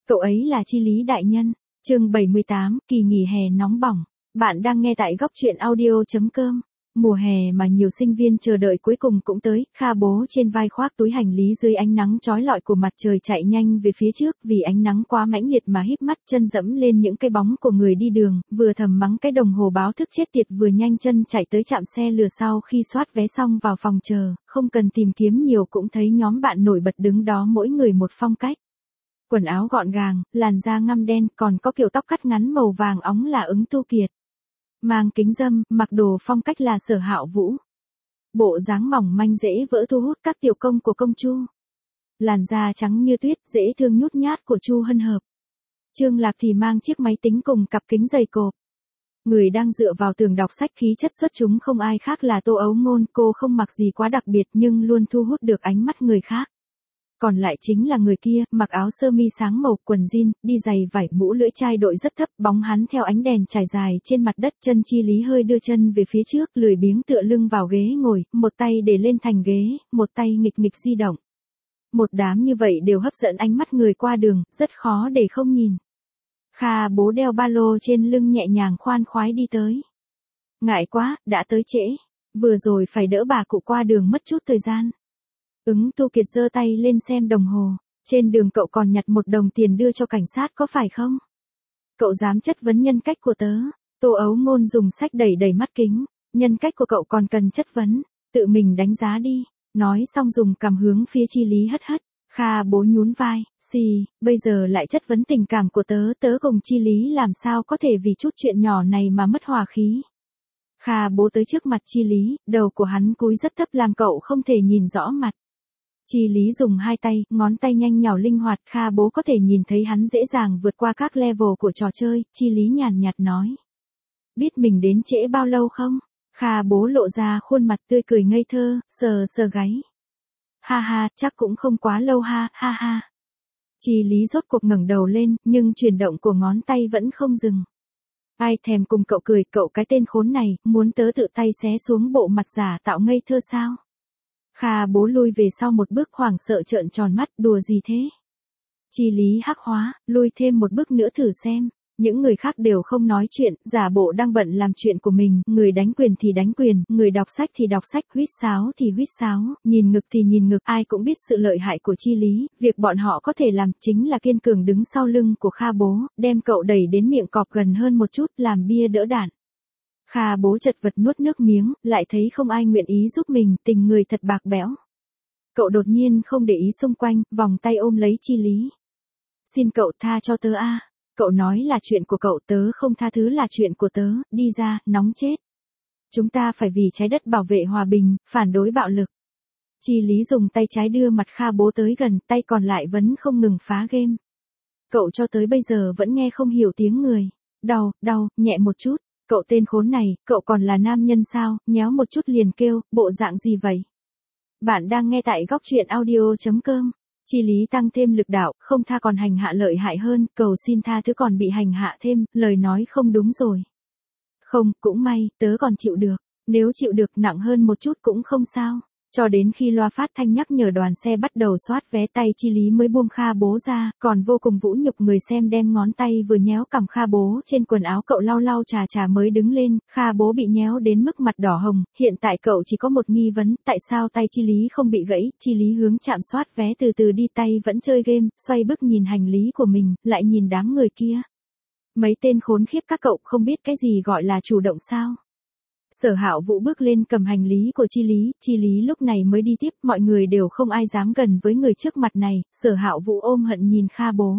Cậu ấy là Chi Lý đại nhân. Chương 78, kỳ nghỉ hè nóng bỏng. Bạn đang nghe tại góc truyện audio.com. Mùa hè mà nhiều sinh viên chờ đợi cuối cùng cũng tới, Kha bố trên vai khoác túi hành lý dưới ánh nắng chói lọi của mặt trời chạy nhanh về phía trước, vì ánh nắng quá mãnh liệt mà híp mắt chân dẫm lên những cái bóng của người đi đường, vừa thầm mắng cái đồng hồ báo thức chết tiệt, vừa nhanh chân chạy tới trạm xe lừa. Sau khi soát vé xong vào phòng chờ, không cần tìm kiếm nhiều cũng thấy nhóm bạn nổi bật đứng đó, mỗi người một phong cách. Quần áo gọn gàng, làn da ngăm đen, còn có kiểu tóc cắt ngắn màu vàng óng là Ứng Tu Kiệt. Mang kính râm, mặc đồ phong cách là Sở Hạo Vũ. Bộ dáng mỏng manh dễ vỡ thu hút các tiểu công của công Chu. Làn da trắng như tuyết, dễ thương nhút nhát của Chu Hân Hợp. Trương Lạc thì mang chiếc máy tính cùng cặp kính dày cộp. Người đang dựa vào tường đọc sách, khí chất xuất chúng không ai khác là Tô Ấu Ngôn. Cô không mặc gì quá đặc biệt nhưng luôn thu hút được ánh mắt người khác. Còn lại chính là người kia, mặc áo sơ mi sáng màu, quần jean, đi giày vải, mũ lưỡi chai đội rất thấp, bóng hắn theo ánh đèn trải dài trên mặt đất. Chân Chi Lý hơi đưa chân về phía trước, lười biếng tựa lưng vào ghế ngồi, một tay để lên thành ghế, một tay nghịch nghịch di động. Một đám như vậy đều hấp dẫn ánh mắt người qua đường, rất khó để không nhìn. Kha bố đeo ba lô trên lưng nhẹ nhàng khoan khoái đi tới. Ngại quá, đã tới trễ. Vừa rồi phải đỡ bà cụ qua đường mất chút thời gian. Ứng Tu Kiệt giơ tay lên xem đồng hồ. Trên đường cậu còn nhặt một đồng tiền đưa cho cảnh sát có phải không? Cậu dám chất vấn nhân cách của tớ. Tô Ấu Ngôn dùng sách đẩy đẩy mắt kính. Nhân cách của cậu còn cần chất vấn. Tự mình đánh giá đi. Nói xong dùng cằm hướng phía Chi Lý hất hất. Kha bố nhún vai. Bây giờ lại chất vấn tình cảm của tớ. Tớ cùng Chi Lý làm sao có thể vì chút chuyện nhỏ này mà mất hòa khí. Kha bố tới trước mặt Chi Lý. Đầu của hắn cúi rất thấp làm cậu không thể nhìn rõ mặt. Chi Lý dùng hai tay, ngón tay nhanh nhảu linh hoạt, Kha bố có thể nhìn thấy hắn dễ dàng vượt qua các level của trò chơi. Chi Lý nhàn nhạt nói. Biết mình đến trễ bao lâu không? Kha bố lộ ra khuôn mặt tươi cười ngây thơ, sờ sờ gáy. Ha ha, chắc cũng không quá lâu ha, ha ha. Chi Lý rốt cuộc ngẩng đầu lên, nhưng chuyển động của ngón tay vẫn không dừng. Ai thèm cùng cậu cười, cậu cái tên khốn này, muốn tớ tự tay xé xuống bộ mặt giả tạo ngây thơ sao? Kha bố lui về sau một bước, hoảng sợ trợn tròn mắt, đùa gì thế? Chi Lý hắc hóa, lui thêm một bước nữa thử xem. Những người khác đều không nói chuyện, giả bộ đang bận làm chuyện của mình, người đánh quyền thì đánh quyền, người đọc sách thì đọc sách, huýt sáo thì huýt sáo, nhìn ngực thì nhìn ngực. Ai cũng biết sự lợi hại của Chi Lý, việc bọn họ có thể làm chính là kiên cường đứng sau lưng của Kha bố, đem cậu đẩy đến miệng cọp gần hơn một chút, làm bia đỡ đạn. Kha bố chật vật nuốt nước miếng, lại thấy không ai nguyện ý giúp mình, tình người thật bạc bẽo. Cậu đột nhiên không để ý xung quanh, vòng tay ôm lấy Chi Lý. Xin cậu tha cho tớ a. Cậu nói là chuyện của cậu, tớ không tha thứ là chuyện của tớ, đi ra, nóng chết. Chúng ta phải vì trái đất bảo vệ hòa bình, phản đối bạo lực. Chi Lý dùng tay trái đưa mặt Kha bố tới gần, tay còn lại vẫn không ngừng phá game. Cậu cho tới bây giờ vẫn nghe không hiểu tiếng người. Đau, nhẹ một chút. Cậu tên khốn này, cậu còn là nam nhân sao, nhéo một chút liền kêu, bộ dạng gì vậy? Bạn đang nghe tại góc truyện audio.com. Chi Lý tăng thêm lực đạo, không tha còn hành hạ lợi hại hơn, cầu xin tha thứ còn bị hành hạ thêm, lời nói không đúng rồi. Không, cũng may, tớ còn chịu được, nếu chịu được nặng hơn một chút cũng không sao. Cho đến khi loa phát thanh nhắc nhở đoàn xe bắt đầu soát vé, tay Chi Lý mới buông Kha bố ra, còn vô cùng vũ nhục người xem, đem ngón tay vừa nhéo cằm Kha bố trên quần áo cậu lau lau chà chà mới đứng lên. Kha bố bị nhéo đến mức mặt đỏ hồng, hiện tại cậu chỉ có một nghi vấn, tại sao tay Chi Lý không bị gãy. Chi Lý hướng trạm soát vé từ từ đi, tay vẫn chơi game, xoay bước nhìn hành lý của mình, lại nhìn đám người kia. Mấy tên khốn khiếp các cậu không biết cái gì gọi là chủ động sao? Sở Hạo Vũ bước lên cầm hành lý của Chi Lý lúc này mới đi tiếp, mọi người đều không ai dám gần với người trước mặt này. Sở Hạo Vũ ôm hận nhìn Kha bố.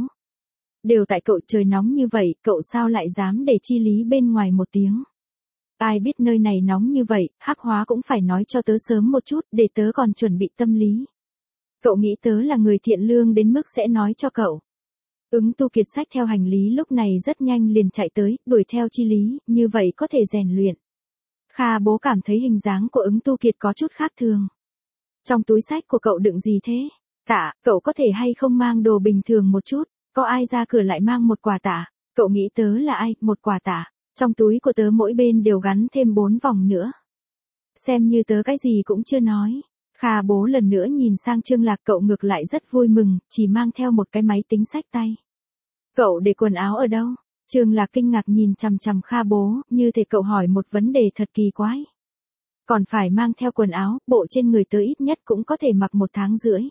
Đều tại cậu, trời nóng như vậy, cậu sao lại dám để Chi Lý bên ngoài một tiếng? Ai biết nơi này nóng như vậy, hắc hóa cũng phải nói cho tớ sớm một chút, để tớ còn chuẩn bị tâm lý. Cậu nghĩ tớ là người thiện lương đến mức sẽ nói cho cậu? Ứng Tu Kiệt xách theo hành lý lúc này rất nhanh liền chạy tới, đuổi theo Chi Lý, như vậy có thể rèn luyện. Kha bố cảm thấy hình dáng của Ứng Tu Kiệt có chút khác thường. Trong túi xách của cậu đựng gì thế? Tạ, cậu có thể hay không mang đồ bình thường một chút, có ai ra cửa lại mang một quả tạ? Cậu nghĩ tớ là ai, một quả tạ? Trong túi của tớ mỗi bên đều gắn thêm 4 vòng nữa. Xem như tớ cái gì cũng chưa nói. Kha bố lần nữa nhìn sang Trương Lạc, cậu ngược lại rất vui mừng, chỉ mang theo một cái máy tính xách tay. Cậu để quần áo ở đâu? Trương Lạc kinh ngạc nhìn chằm chằm Kha bố, như thể cậu hỏi một vấn đề thật kỳ quái. Còn phải mang theo quần áo, bộ trên người tớ ít nhất cũng có thể mặc 1 tháng rưỡi.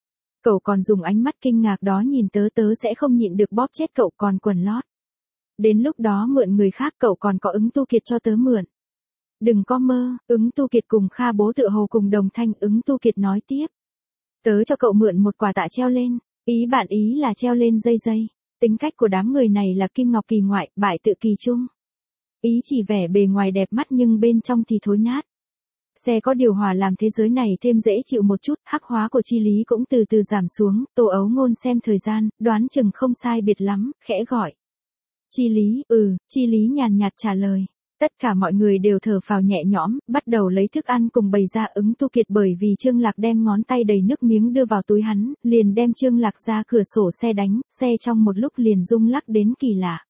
Cậu còn dùng ánh mắt kinh ngạc đó nhìn tớ, tớ sẽ không nhịn được bóp chết cậu còn quần lót. Đến lúc đó mượn người khác cậu còn có Ứng Tu Kiệt cho tớ mượn. Đừng có mơ, Ứng Tu Kiệt cùng Kha bố tựa hồ cùng đồng thanh. Ứng Tu Kiệt nói tiếp. Tớ cho cậu mượn một quả tạ treo lên, ý bạn ý là treo lên dây dây. Tính cách của đám người này là kim ngọc kỳ ngoại, bại tự kỳ trung. Ý chỉ vẻ bề ngoài đẹp mắt nhưng bên trong thì thối nát. Xe có điều hòa làm thế giới này thêm dễ chịu một chút, hắc hóa của Chi Lý cũng từ từ giảm xuống, Tô Ấu Ngôn xem thời gian, đoán chừng không sai biệt lắm, khẽ gọi. Chi Lý, Chi Lý nhàn nhạt trả lời. Tất cả mọi người đều thở phào nhẹ nhõm, bắt đầu lấy thức ăn cùng bày ra. Ứng Tu Kiệt bởi vì Trương Lạc đem ngón tay đầy nước miếng đưa vào túi hắn, liền đem Trương Lạc ra cửa sổ xe đánh, xe trong một lúc liền rung lắc đến kỳ lạ.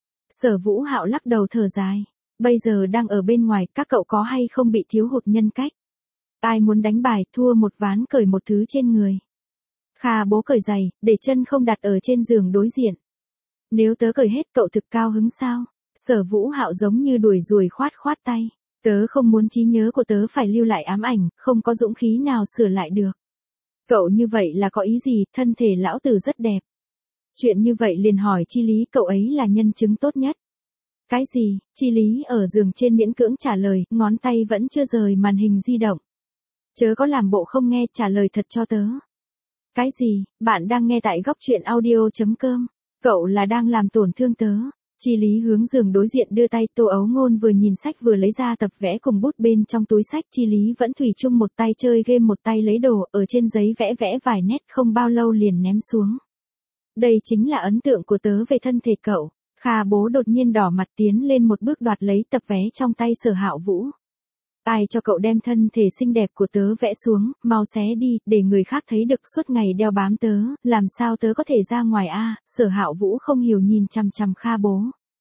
Sở Vũ Hạo lắc đầu thở dài. Bây giờ đang ở bên ngoài, các cậu có hay không bị thiếu hụt nhân cách? Ai muốn đánh bài, thua một ván cởi một thứ trên người. Kha bố cởi giày, để chân không đặt ở trên giường đối diện. Nếu tớ cởi hết cậu thực cao hứng sao? Sở Vũ Hạo giống như đuổi ruồi khoát khoát tay. Tớ không muốn trí nhớ của tớ phải lưu lại ám ảnh, không có dũng khí nào sửa lại được. Cậu như vậy là có ý gì? Thân thể lão tử rất đẹp. Chuyện như vậy liền hỏi Chi Lý, cậu ấy là nhân chứng tốt nhất. Cái gì? Chi Lý ở giường trên miễn cưỡng trả lời, ngón tay vẫn chưa rời màn hình di động. Chớ có làm bộ không nghe, trả lời thật cho tớ. Cái gì? Bạn đang nghe tại góc truyện audio.com. Cậu là đang làm tổn thương tớ. Chi Lý hướng giường đối diện đưa tay. Tô Ấu Ngôn vừa nhìn sách vừa lấy ra tập vẽ cùng bút bên trong túi sách. Chi Lý vẫn thủy chung một tay chơi game một tay lấy đồ, ở trên giấy vẽ vẽ vài nét không bao lâu liền ném xuống. Đây chính là ấn tượng của tớ về thân thể cậu. Kha bố đột nhiên đỏ mặt tiến lên một bước đoạt lấy tập vé trong tay Sở Hạo Vũ. Ai cho cậu đem thân thể xinh đẹp của tớ vẽ xuống, mau xé đi, để người khác thấy được suốt ngày đeo bám tớ, làm sao tớ có thể ra ngoài a? Sở Hạo Vũ không hiểu nhìn chằm chằm Kha bố.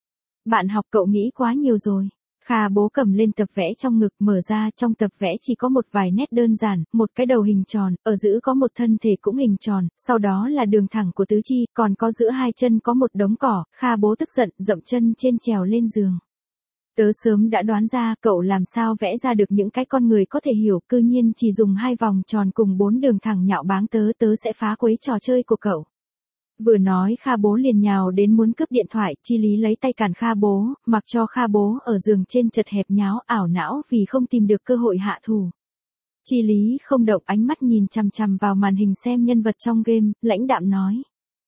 Bạn học cậu nghĩ quá nhiều rồi. Kha bố cầm lên tập vẽ trong ngực mở ra, trong tập vẽ chỉ có một vài nét đơn giản, một cái đầu hình tròn, ở giữa có một thân thể cũng hình tròn, sau đó là đường thẳng của tứ chi, còn có giữa hai chân có một đống cỏ. Kha bố tức giận, dậm chân trên trèo lên giường. Tớ sớm đã đoán ra cậu làm sao vẽ ra được những cái con người có thể hiểu, cư nhiên chỉ dùng 2 vòng tròn cùng 4 đường thẳng nhạo báng tớ, tớ sẽ phá quấy trò chơi của cậu. Vừa nói Kha bố liền nhào đến muốn cướp điện thoại. Chi Lý lấy tay cản Kha bố, mặc cho Kha bố ở giường trên chật hẹp nháo ảo não vì không tìm được cơ hội hạ thủ. Chi Lý không động, ánh mắt nhìn chằm chằm vào màn hình xem nhân vật trong game, lãnh đạm nói.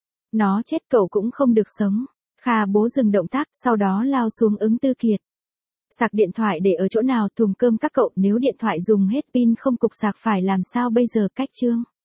Nó chết cậu cũng không được sống. Kha bố dừng động tác, sau đó lao xuống Ứng Tư Kiệt. Sạc điện thoại để ở chỗ nào? Thùng cơm các cậu, nếu điện thoại dùng hết pin không cục sạc phải làm sao bây giờ? Cách chương.